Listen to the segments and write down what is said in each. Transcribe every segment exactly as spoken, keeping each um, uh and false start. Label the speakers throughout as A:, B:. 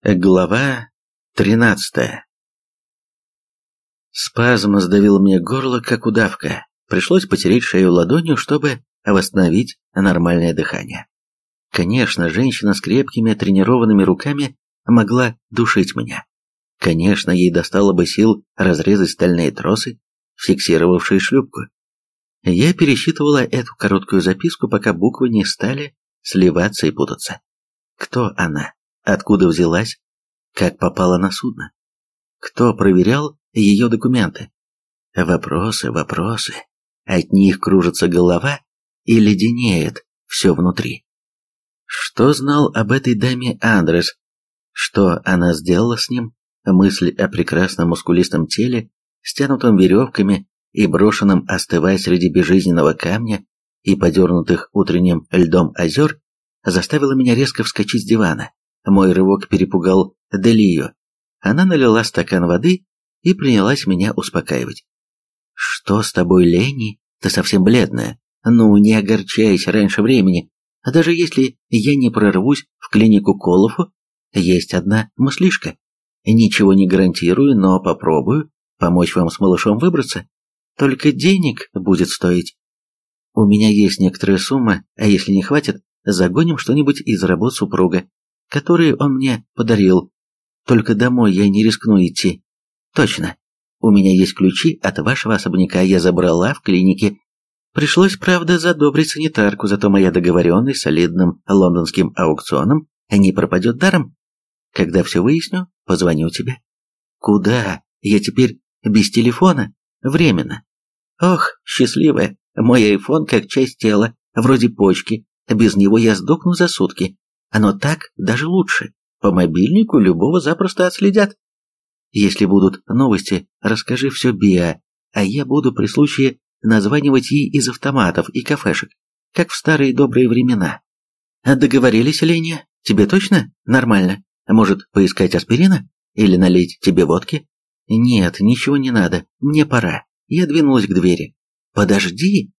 A: Глава тринадцатая. Спазм сдавил мне горло, как удавка. Пришлось потереть шею ладонью, чтобы восстановить нормальное дыхание. Конечно, женщина с крепкими тренированными руками могла душить меня. Конечно, ей достало бы сил разрезать стальные тросы, фиксировавшие шлюпку. Я пересчитывала эту короткую записку, пока буквы не стали сливаться и путаться. Кто она? Откуда взялась? Как попала на судно? Кто проверял ее документы? Вопросы, вопросы. От них кружится голова и леденеет все внутри. Что знал об этой даме Андрес? Что она сделала с ним? Мысль о прекрасном мускулистом теле, стянутом веревками и брошенном остывать среди безжизненного камня и подернутых утренним льдом озер заставила меня резко вскочить с дивана. Мой рывок перепугал Делию. Она налила стакан воды и принялась меня успокаивать. «Что с тобой, Ленни? Ты совсем бледная. Ну, не огорчайся раньше времени. А даже если я не прорвусь в клинику Колофу, есть одна мыслишка. Ничего не гарантирую, но попробую помочь вам с малышом выбраться. Только денег будет стоить. У меня есть некоторая сумма, а если не хватит, загоним что-нибудь из работ супруга, которые он мне подарил. Только домой я не рискну идти. Точно. У меня есть ключи от вашего особняка, я забрала в клинике. Пришлось, правда, задобрить санитарку, зато моя договоренность с солидным лондонским аукционом не пропадет даром. Когда все выясню, позвоню тебе. Куда? Я теперь без телефона? Временно. Ох, счастливая, мой айфон как часть тела, вроде почки. Без него я сдохну за сутки. Оно так даже лучше. По мобильнику любого запросто отследят. Если будут новости, расскажи все Биа, а я буду при случае названивать ей из автоматов и кафешек, как в старые добрые времена. Договорились, Леня? Тебе точно нормально? Может, поискать аспирина? Или налить тебе водки? Нет, ничего не надо, мне пора. Я двинулась к двери. Подожди.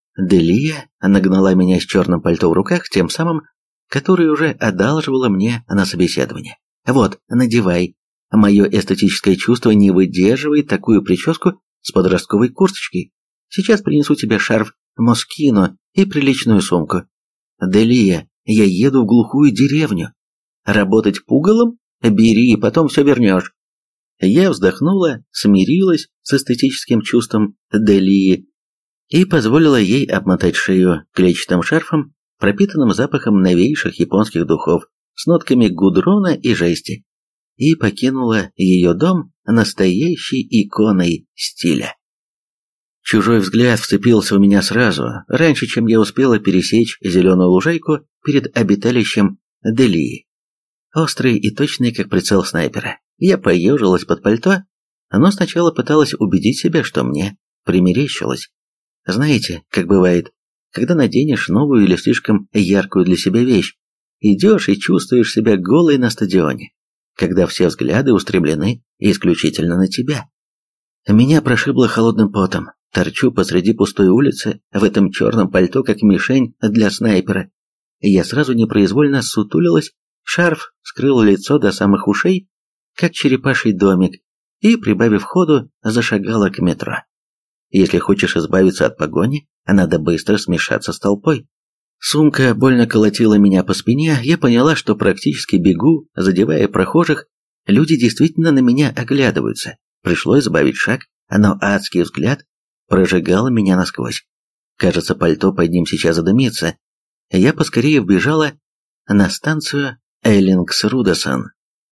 A: Делия нагнала меня с черным пальто в руках, тем самым, который уже одалживала мне на собеседование. Вот, надевай. Мое эстетическое чувство не выдерживает такую прическу с подростковой курточкой. Сейчас принесу тебе шарф Москино и приличную сумку. Делия, я еду в глухую деревню. Работать пугалом? Бери, потом все вернешь. Я вздохнула, смирилась с эстетическим чувством Делии и позволила ей обмотать шею клетчатым шарфом, пропитанным запахом новейших японских духов, с нотками гудрона и жести, и покинула ее дом настоящей иконой стиля. Чужой взгляд вцепился в меня сразу, раньше, чем я успела пересечь зеленую лужайку перед обиталищем Делии. Острый и точный, как прицел снайпера. Я поежилась под пальто, но сначала пыталась убедить себя, что мне примерещилось. Знаете, как бывает, когда наденешь новую или слишком яркую для себя вещь, идешь и чувствуешь себя голой на стадионе, когда все взгляды устремлены исключительно на тебя. Меня прошибло холодным потом. Торчу посреди пустой улицы, в этом черном пальто, как мишень для снайпера. Я сразу непроизвольно сутулилась, шарф скрыл лицо до самых ушей, как черепаший домик, и, прибавив ходу, зашагала к метро. Если хочешь избавиться от погони, надо быстро смешаться с толпой. Сумка больно колотила меня по спине, я поняла, что практически бегу, задевая прохожих. Люди действительно на меня оглядываются. Пришлось сбавить шаг, но адский взгляд прожигал меня насквозь. Кажется, пальто под ним сейчас задымится. Я поскорее вбежала на станцию Эллингсрудесон.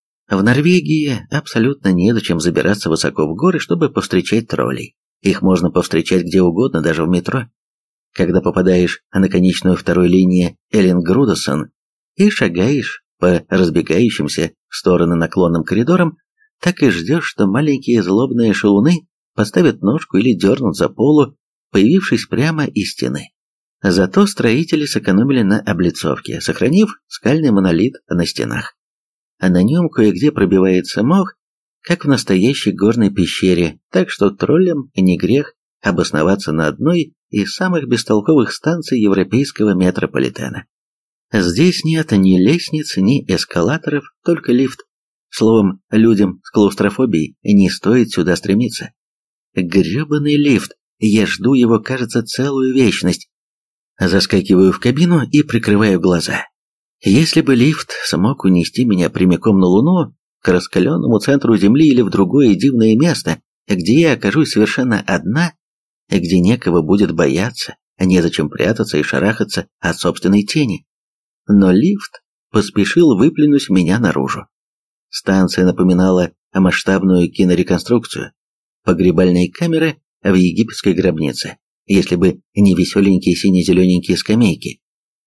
A: В Норвегии абсолютно незачем забираться высоко в горы, чтобы повстречать троллей. Их можно повстречать где угодно, даже в метро. Когда попадаешь на конечную второй линии Эллингрудесон и шагаешь по разбегающимся в стороны наклонным коридорам, так и ждешь, что маленькие злобные шалуны поставят ножку или дернут за полу, появившись прямо из стены. Зато строители сэкономили на облицовке, сохранив скальный монолит на стенах. А на нем кое-где пробивается мох, как в настоящей горной пещере, так что троллям не грех обосноваться на одной из самых бестолковых станций европейского метрополитена. Здесь нет ни лестниц, ни эскалаторов, только лифт. Словом, людям с клаустрофобией не стоит сюда стремиться. Грёбаный лифт, я жду его, кажется, целую вечность. Заскакиваю в кабину и прикрываю глаза. Если бы лифт смог унести меня прямиком на Луну, к раскаленному центру Земли или в другое дивное место, где я окажусь совершенно одна, где некого будет бояться, незачем прятаться и шарахаться от собственной тени. Но лифт поспешил выплюнуть меня наружу. Станция напоминала масштабную кинореконструкцию погребальной камеры в египетской гробнице, если бы не веселенькие сине-зелененькие скамейки.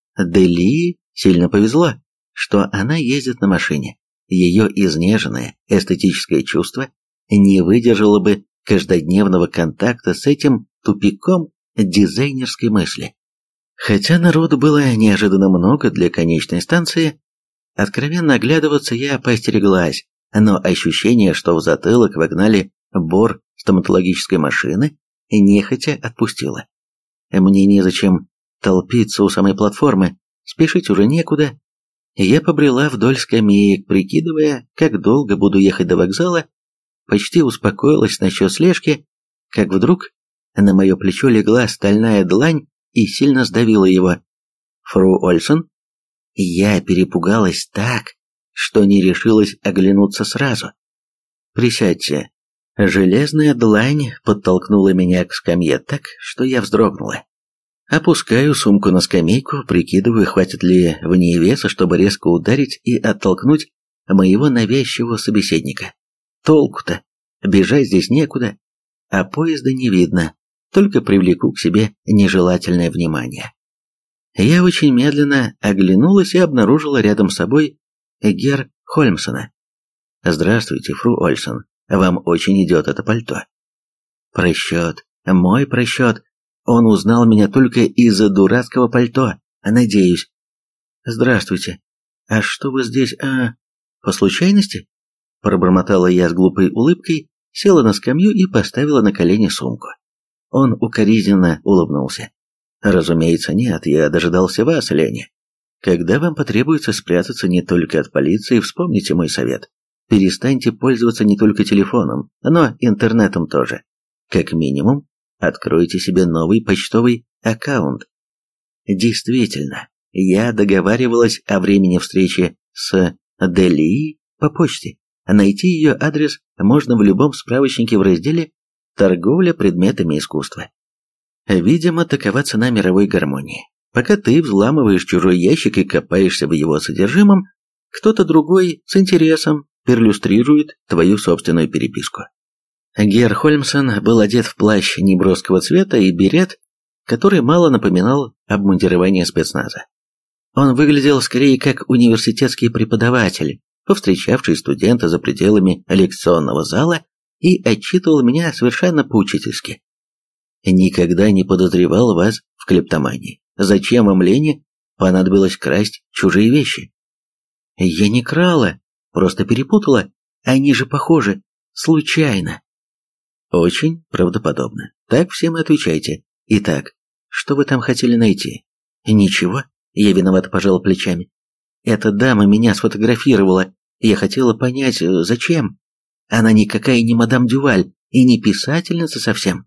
A: Дели сильно повезло, что она ездит на машине. Ее изнеженное эстетическое чувство не выдержало бы каждодневного контакта с этим тупиком дизайнерской мысли. Хотя народу было неожиданно много для конечной станции, откровенно оглядываться я поостереглась, но ощущение, что в затылок вогнали бор стоматологической машины, нехотя отпустило. Мне незачем толпиться у самой платформы, спешить уже некуда. Я побрела вдоль скамеек, прикидывая, как долго буду ехать до вокзала, почти успокоилась насчет слежки, как вдруг на мое плечо легла стальная длань и сильно сдавила его. «Фру Ольсон?» Я перепугалась так, что не решилась оглянуться сразу. «Присядьте». Железная длань подтолкнула меня к скамье так, что я вздрогнула. Опускаю сумку на скамейку, прикидываю, хватит ли в ней веса, чтобы резко ударить и оттолкнуть моего навязчивого собеседника. Толку-то? Бежать здесь некуда, а поезда не видно, только привлеку к себе нежелательное внимание. Я очень медленно оглянулась и обнаружила рядом с собой гер Хольмсона. «Здравствуйте, фру Ольсон, вам очень идет это пальто». Просчет, мой просчет. Он узнал меня только из-за дурацкого пальто, надеюсь. «Здравствуйте. А что вы здесь, а... по случайности?» Пробормотала я с глупой улыбкой, села на скамью и поставила на колени сумку. Он укоризненно улыбнулся. «Разумеется, нет, я дожидался вас, Леня. Когда вам потребуется спрятаться не только от полиции, вспомните мой совет. Перестаньте пользоваться не только телефоном, но интернетом тоже. Как минимум, откройте себе новый почтовый аккаунт». Действительно, я договаривалась о времени встречи с Дели по почте. Найти ее адрес можно в любом справочнике в разделе «Торговля предметами искусства». Видимо, такова цена мировой гармонии. Пока ты взламываешь чужой ящик и копаешься в его содержимом, кто-то другой с интересом перлюстрирует твою собственную переписку. Гер Хольмсон был одет в плащ неброского цвета и берет, который мало напоминал обмундирование спецназа. Он выглядел скорее как университетский преподаватель, повстречавший студента за пределами лекционного зала, и отчитывал меня совершенно поучительски. «Никогда не подозревал вас в клептомании. Зачем вам, Лене, понадобилось красть чужие вещи?» «Я не крала, просто перепутала. Они же похожи. Случайно». «Очень правдоподобно. Так всем и отвечайте. Итак, что вы там хотели найти?» «Ничего». Я виновато пожала плечами. «Эта дама меня сфотографировала. Я хотела понять, зачем. Она никакая не мадам Дюваль и не писательница совсем».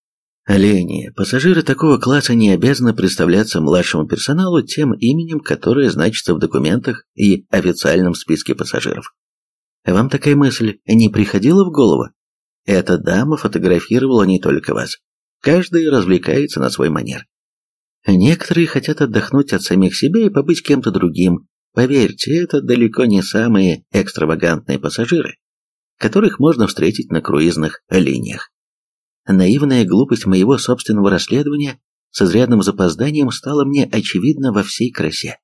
A: «Лени, пассажиры такого класса не обязаны представляться младшему персоналу тем именем, которое значится в документах и официальном списке пассажиров. Вам такая мысль не приходила в голову? Эта дама фотографировала не только вас. Каждый развлекается на свой манер. Некоторые хотят отдохнуть от самих себя и побыть кем-то другим. Поверьте, это далеко не самые экстравагантные пассажиры, которых можно встретить на круизных линиях. Наивная глупость моего собственного расследования с изрядным запозданием стала мне очевидна во всей красе.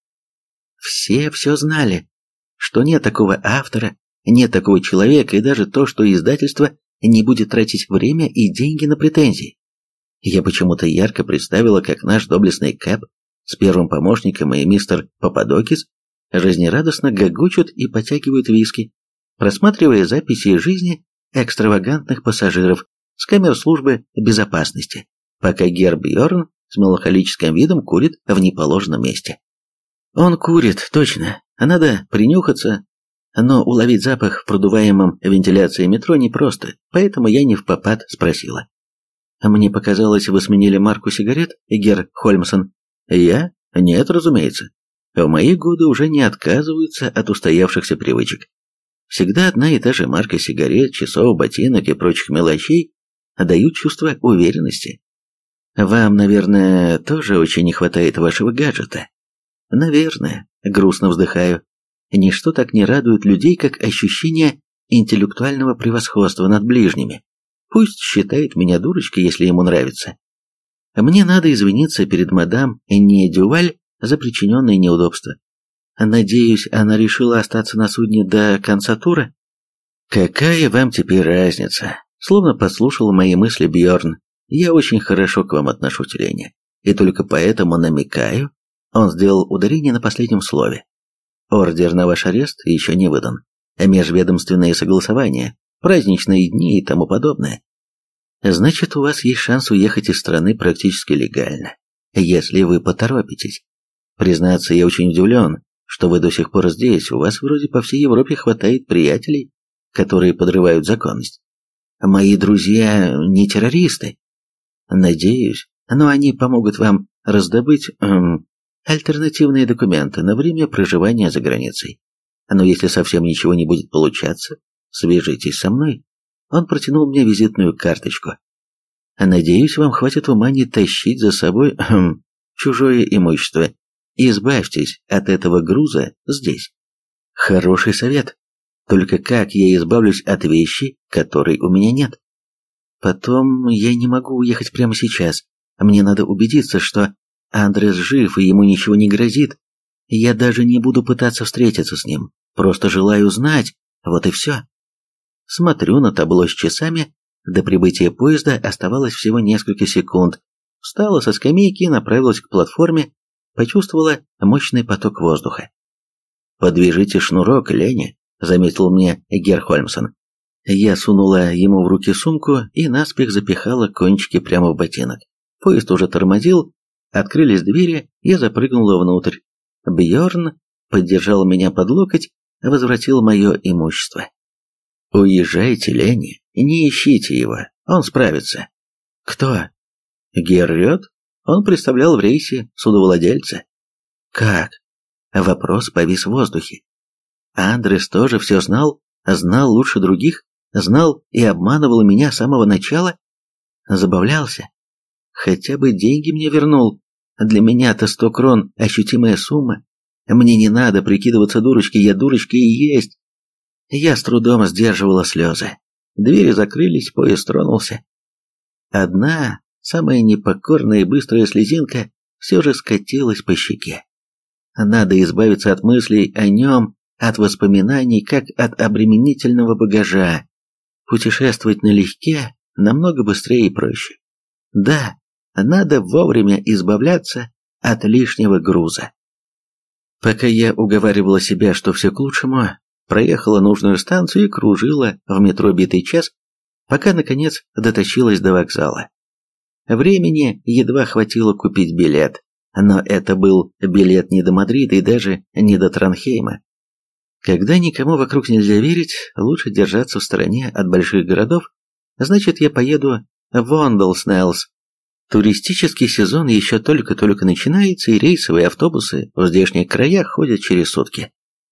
A: Все все знали, что нет такого автора, нет такого человека, и даже то, что издательство не будет тратить время и деньги на претензии. Я почему-то ярко представила, как наш доблестный Кэп с первым помощником и мистер Пападокис жизнерадостно гогочут и потягивают виски, просматривая записи жизни экстравагантных пассажиров с камер службы безопасности, пока гер Бьорн с меланхолическим видом курит в неположенном месте. Он курит, точно, а надо принюхаться. Но уловить запах в продуваемом вентиляции метро непросто, поэтому я не впопад спросила. «Мне показалось, вы сменили марку сигарет, герр Хольмсон?» «Я? Нет, разумеется. В мои годы уже не отказываются от устоявшихся привычек. Всегда одна и та же марка сигарет, часов, ботинок и прочих мелочей дают чувство уверенности. Вам, наверное, тоже очень не хватает вашего гаджета?» «Наверное», — грустно вздыхаю. «Ничто так не радует людей, как ощущение интеллектуального превосходства над ближними. Пусть считает меня дурочкой, если ему нравится. Мне надо извиниться перед мадам Энни Дюваль за причиненные неудобства. Надеюсь, она решила остаться на судне до конца тура?» «Какая вам теперь разница?» Словно подслушал мои мысли Бьорн. «Я очень хорошо к вам отношусь, Леня, и только поэтому намекаю». Он сделал ударение на последнем слове. «Ордер на ваш арест еще не выдан. Межведомственные согласования, праздничные дни и тому подобное. Значит, у вас есть шанс уехать из страны практически легально, если вы поторопитесь. Признаться, я очень удивлен, что вы до сих пор здесь. У вас вроде по всей Европе хватает приятелей, которые подрывают законность. Мои друзья не террористы. Надеюсь, но они помогут вам раздобыть эм, альтернативные документы на время проживания за границей. Но если совсем ничего не будет получаться, свяжитесь со мной». Он протянул мне визитную карточку. «Надеюсь, вам хватит ума не тащить за собой эм, чужое имущество. Избавьтесь от этого груза здесь». Хороший совет. Только как я избавлюсь от вещи, которой у меня нет? Потом я не могу уехать прямо сейчас. Мне надо убедиться, что Андрес жив и ему ничего не грозит. Я даже не буду пытаться встретиться с ним. Просто желаю знать. Вот и все. Смотрю на табло с часами. До прибытия поезда оставалось всего несколько секунд. Встала со скамейки и направилась к платформе. Почувствовала мощный поток воздуха. «Подвяжите шнурок, Леня», — заметил мне герр Хольмсон. Я сунула ему в руки сумку и наспех запихала кончики прямо в ботинок. Поезд уже тормозил, открылись двери, я запрыгнула внутрь. Бьорн поддержал меня под локоть, возвратил мое имущество. «Уезжайте, Леня, не ищите его, он справится». «Кто?» «Герр Рёд. Он представлял в рейсе судовладельца». «Как?» Вопрос повис в воздухе. Андрес тоже все знал, знал лучше других, знал и обманывал меня с самого начала. Забавлялся. Хотя бы деньги мне вернул. Для меня-то сто крон ощутимая сумма. Мне не надо прикидываться дурочкой, я дурочка и есть. Я с трудом сдерживала слезы. Двери закрылись, поезд тронулся. Одна, самая непокорная и быстрая слезинка все же скатилась по щеке. Надо избавиться от мыслей о нем, от воспоминаний, как от обременительного багажа. Путешествовать налегке намного быстрее и проще. Да, надо вовремя избавляться от лишнего груза. Пока я уговаривала себя, что все к лучшему, проехала нужную станцию и кружила в метро битый час, пока, наконец, дотащилась до вокзала. Времени едва хватило купить билет, но это был билет не до Мадрида и даже не до Транхейма. Когда никому вокруг нельзя верить, лучше держаться в стороне от больших городов, значит, я поеду в Ондалснеллс. Туристический сезон еще только-только начинается, и рейсовые автобусы в здешних краях ходят через сутки.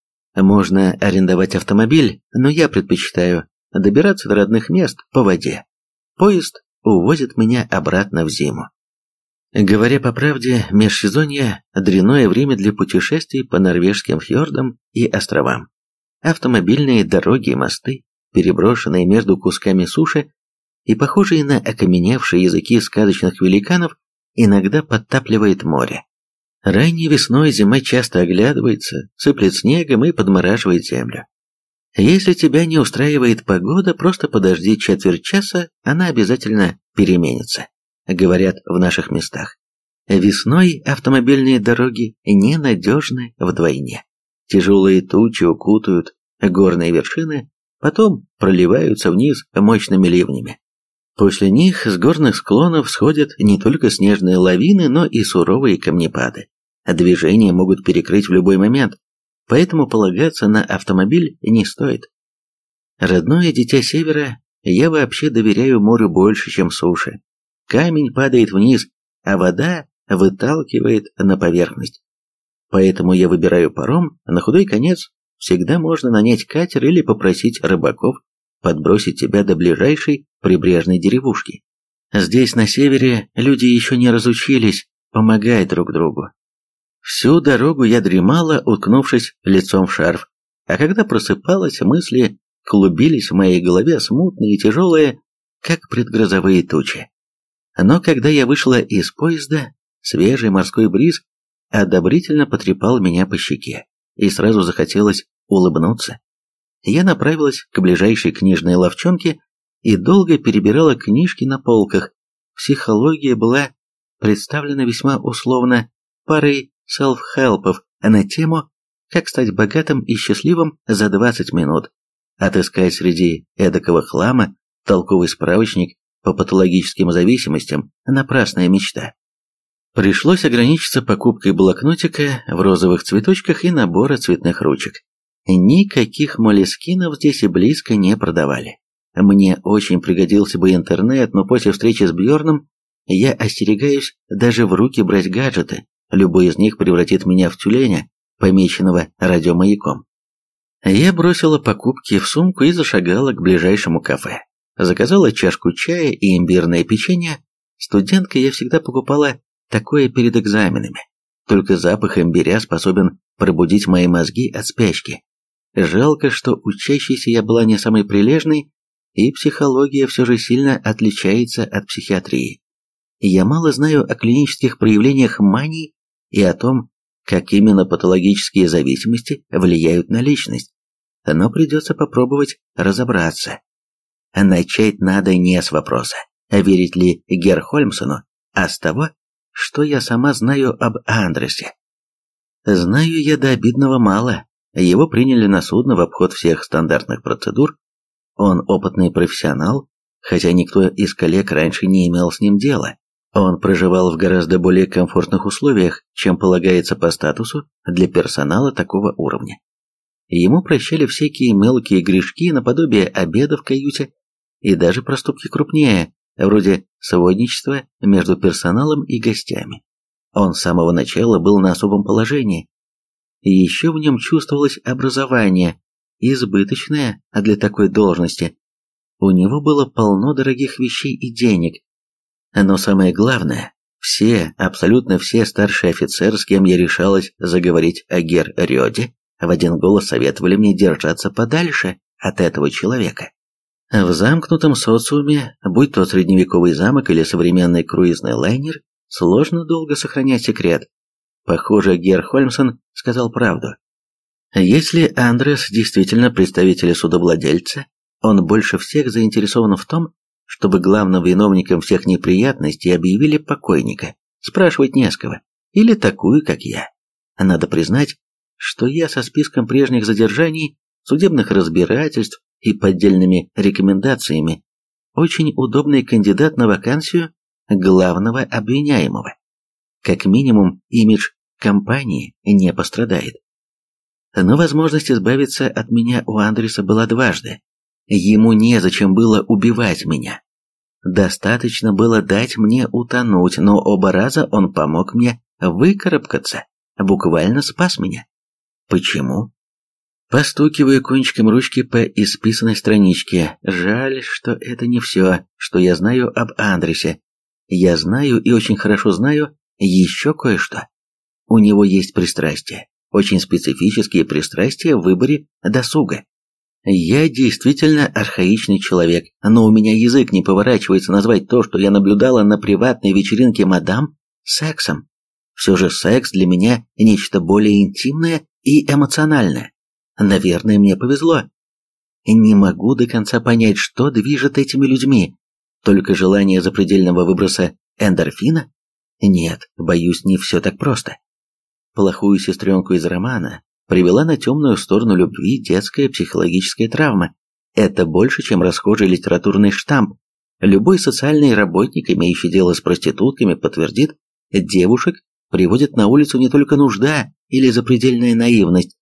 A: Можно арендовать автомобиль, но я предпочитаю добираться до родных мест по воде. Поезд увозит меня обратно в зиму. Говоря по правде, межсезонье – дрянное время для путешествий по норвежским фьордам и островам. Автомобильные дороги и мосты, переброшенные между кусками суши и похожие на окаменевшие языки сказочных великанов, иногда подтапливает море. Ранней весной зима часто оглядывается, сыплет снегом и подмораживает землю. Если тебя не устраивает погода, просто подожди четверть часа, она обязательно переменится, говорят в наших местах. Весной автомобильные дороги ненадежны вдвойне. Тяжелые тучи укутают горные вершины, потом проливаются вниз мощными ливнями. После них с горных склонов сходят не только снежные лавины, но и суровые камнепады. Движение могут перекрыть в любой момент. поэтому полагаться на автомобиль не стоит. Родное дитя Севера, я вообще доверяю морю больше, чем суше. Камень падает вниз, а вода выталкивает на поверхность. Поэтому я выбираю паром, на худой конец всегда можно нанять катер или попросить рыбаков подбросить тебя до ближайшей прибрежной деревушки. Здесь, на севере, люди еще не разучились помогать друг другу. Всю дорогу я дремала, уткнувшись лицом в шарф, а когда просыпалась, мысли клубились в моей голове смутные и тяжелые, как предгрозовые тучи. Но когда я вышла из поезда, свежий морской бриз одобрительно потрепал меня по щеке, и сразу захотелось улыбнуться. Я направилась к ближайшей книжной лавчонке и долго перебирала книжки на полках. Психология была представлена весьма условно парой селф-хелпов на тему «Как стать богатым и счастливым за двадцать минут». Отыскать среди эдакого хлама толковый справочник по патологическим зависимостям – напрасная мечта. Пришлось ограничиться покупкой блокнотика в розовых цветочках и набора цветных ручек. Никаких молескинов здесь и близко не продавали. Мне очень пригодился бы интернет, но после встречи с Бьорном я остерегаюсь даже в руки брать гаджеты. Любой из них превратит меня в тюленя, помеченного радиомаяком. Я бросила покупки в сумку и зашагала к ближайшему кафе. Заказала чашку чая и имбирное печенье. Студенткой я всегда покупала такое перед экзаменами. Только запах имбиря способен пробудить мои мозги от спячки. Жалко, что учащейся я была не самой прилежной, и психология все же сильно отличается от психиатрии. Я мало знаю о клинических проявлениях мании и о том, как именно патологические зависимости влияют на личность, но придется попробовать разобраться. Начать надо не с вопроса, верить ли Герхольмсону, а с того, что я сама знаю об Андресе. Знаю я до обидного мало. Его приняли на судно в обход всех стандартных процедур. Он опытный профессионал, хотя никто из коллег раньше не имел с ним дела. Он проживал в гораздо более комфортных условиях, чем полагается по статусу для персонала такого уровня. Ему прощали всякие мелкие грешки наподобие обеда в каюте и даже проступки крупнее, вроде сводничества между персоналом и гостями. Он с самого начала был на особом положении. Еще в нем чувствовалось образование, избыточное для такой должности. У него было полно дорогих вещей и денег. Но самое главное, все, абсолютно все старшие офицеры, с кем я решалась заговорить о гер Рёде, в один голос советовали мне держаться подальше от этого человека. В замкнутом социуме, будь то средневековый замок или современный круизный лайнер, сложно долго сохранять секрет. Похоже, Герхольмсон сказал правду. Если Андрес действительно представитель судовладельца, он больше всех заинтересован в том, чтобы главным виновником всех неприятностей объявили покойника. Спрашивать не с кого. Или такую, как я. Надо признать, что я со списком прежних задержаний, судебных разбирательств и поддельными рекомендациями очень удобный кандидат на вакансию главного обвиняемого. Как минимум, имидж компании не пострадает. Но возможность избавиться от меня у Андреса была дважды. Ему незачем было убивать меня. Достаточно было дать мне утонуть, но оба раза он помог мне выкарабкаться, буквально спас меня. Почему? Постукиваю кончиком ручки по исписанной страничке. Жаль, что это не все, что я знаю об Андресе. Я знаю и очень хорошо знаю еще кое-что. У него есть пристрастия, очень специфические пристрастия в выборе досуга. Я действительно архаичный человек, но у меня язык не поворачивается назвать то, что я наблюдала на приватной вечеринке мадам, сексом. Все же секс для меня нечто более интимное и эмоциональное. Наверное, мне повезло. Не могу до конца понять, что движет этими людьми. Только желание запредельного выброса эндорфина? Нет, боюсь, не все так просто. Плохую сестренку из романа привела на темную сторону любви детская психологическая травма. Это больше, чем расхожий литературный штамп. Любой социальный работник, имеющий дело с проститутками, подтвердит, девушек приводит на улицу не только нужда или запредельная наивность.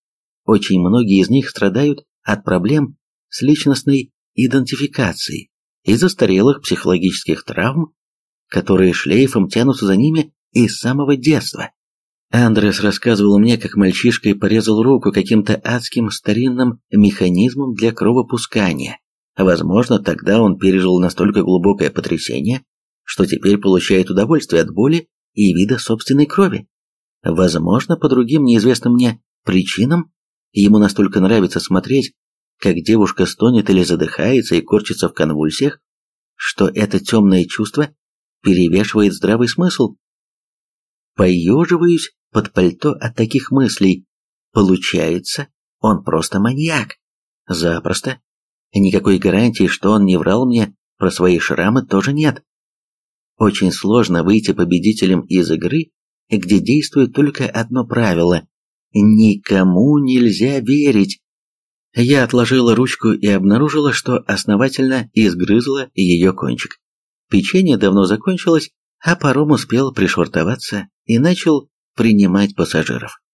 A: Очень многие из них страдают от проблем с личностной идентификацией и застарелых психологических травм, которые шлейфом тянутся за ними из самого детства. Андрес рассказывал мне, как мальчишкой порезал руку каким-то адским старинным механизмом для кровопускания. Возможно, тогда он пережил настолько глубокое потрясение, что теперь получает удовольствие от боли и вида собственной крови. Возможно, по другим неизвестным мне причинам ему настолько нравится смотреть, как девушка стонет или задыхается и корчится в конвульсиях, что это темное чувство перевешивает здравый смысл. Поеживаюсь под пальто от таких мыслей. Получается, он просто маньяк. Запросто. Никакой гарантии, что он не врал мне про свои шрамы, тоже нет. Очень сложно выйти победителем из игры, где действует только одно правило – никому нельзя верить. Я отложила ручку и обнаружила, что основательно изгрызла ее кончик. Печенье давно закончилось, а паром успел пришвартоваться и начал принимать пассажиров.